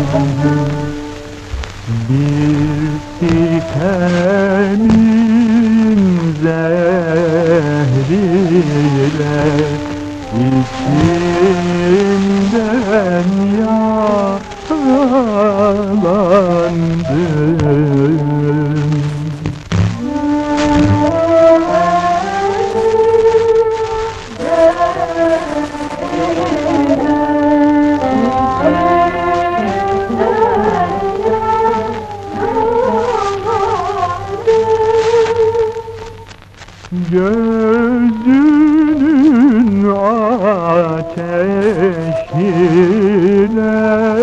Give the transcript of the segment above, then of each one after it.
Bir sitemin zehriyle içimden yaralandım. Gözünün ateşiyle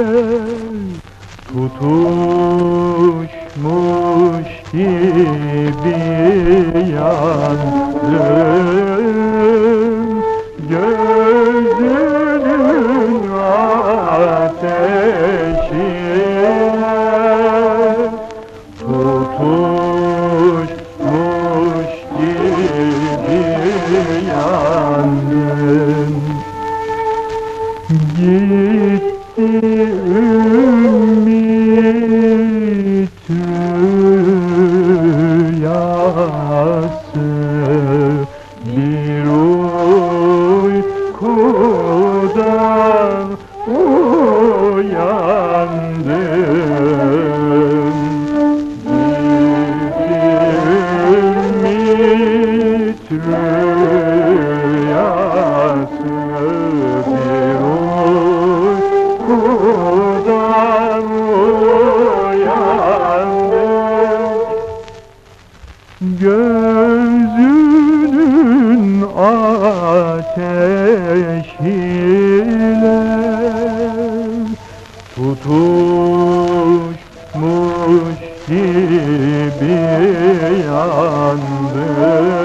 tutuşmuş gibi yandım. Gözünün ateşiyle tutuşmuş gibi yandım. Gitti ümit rüyası, bir uykudan uyandım. Ümit rüyası, bir uykudan uyandım. Gözünün ateşiyle tutuşmuş gibi yandım.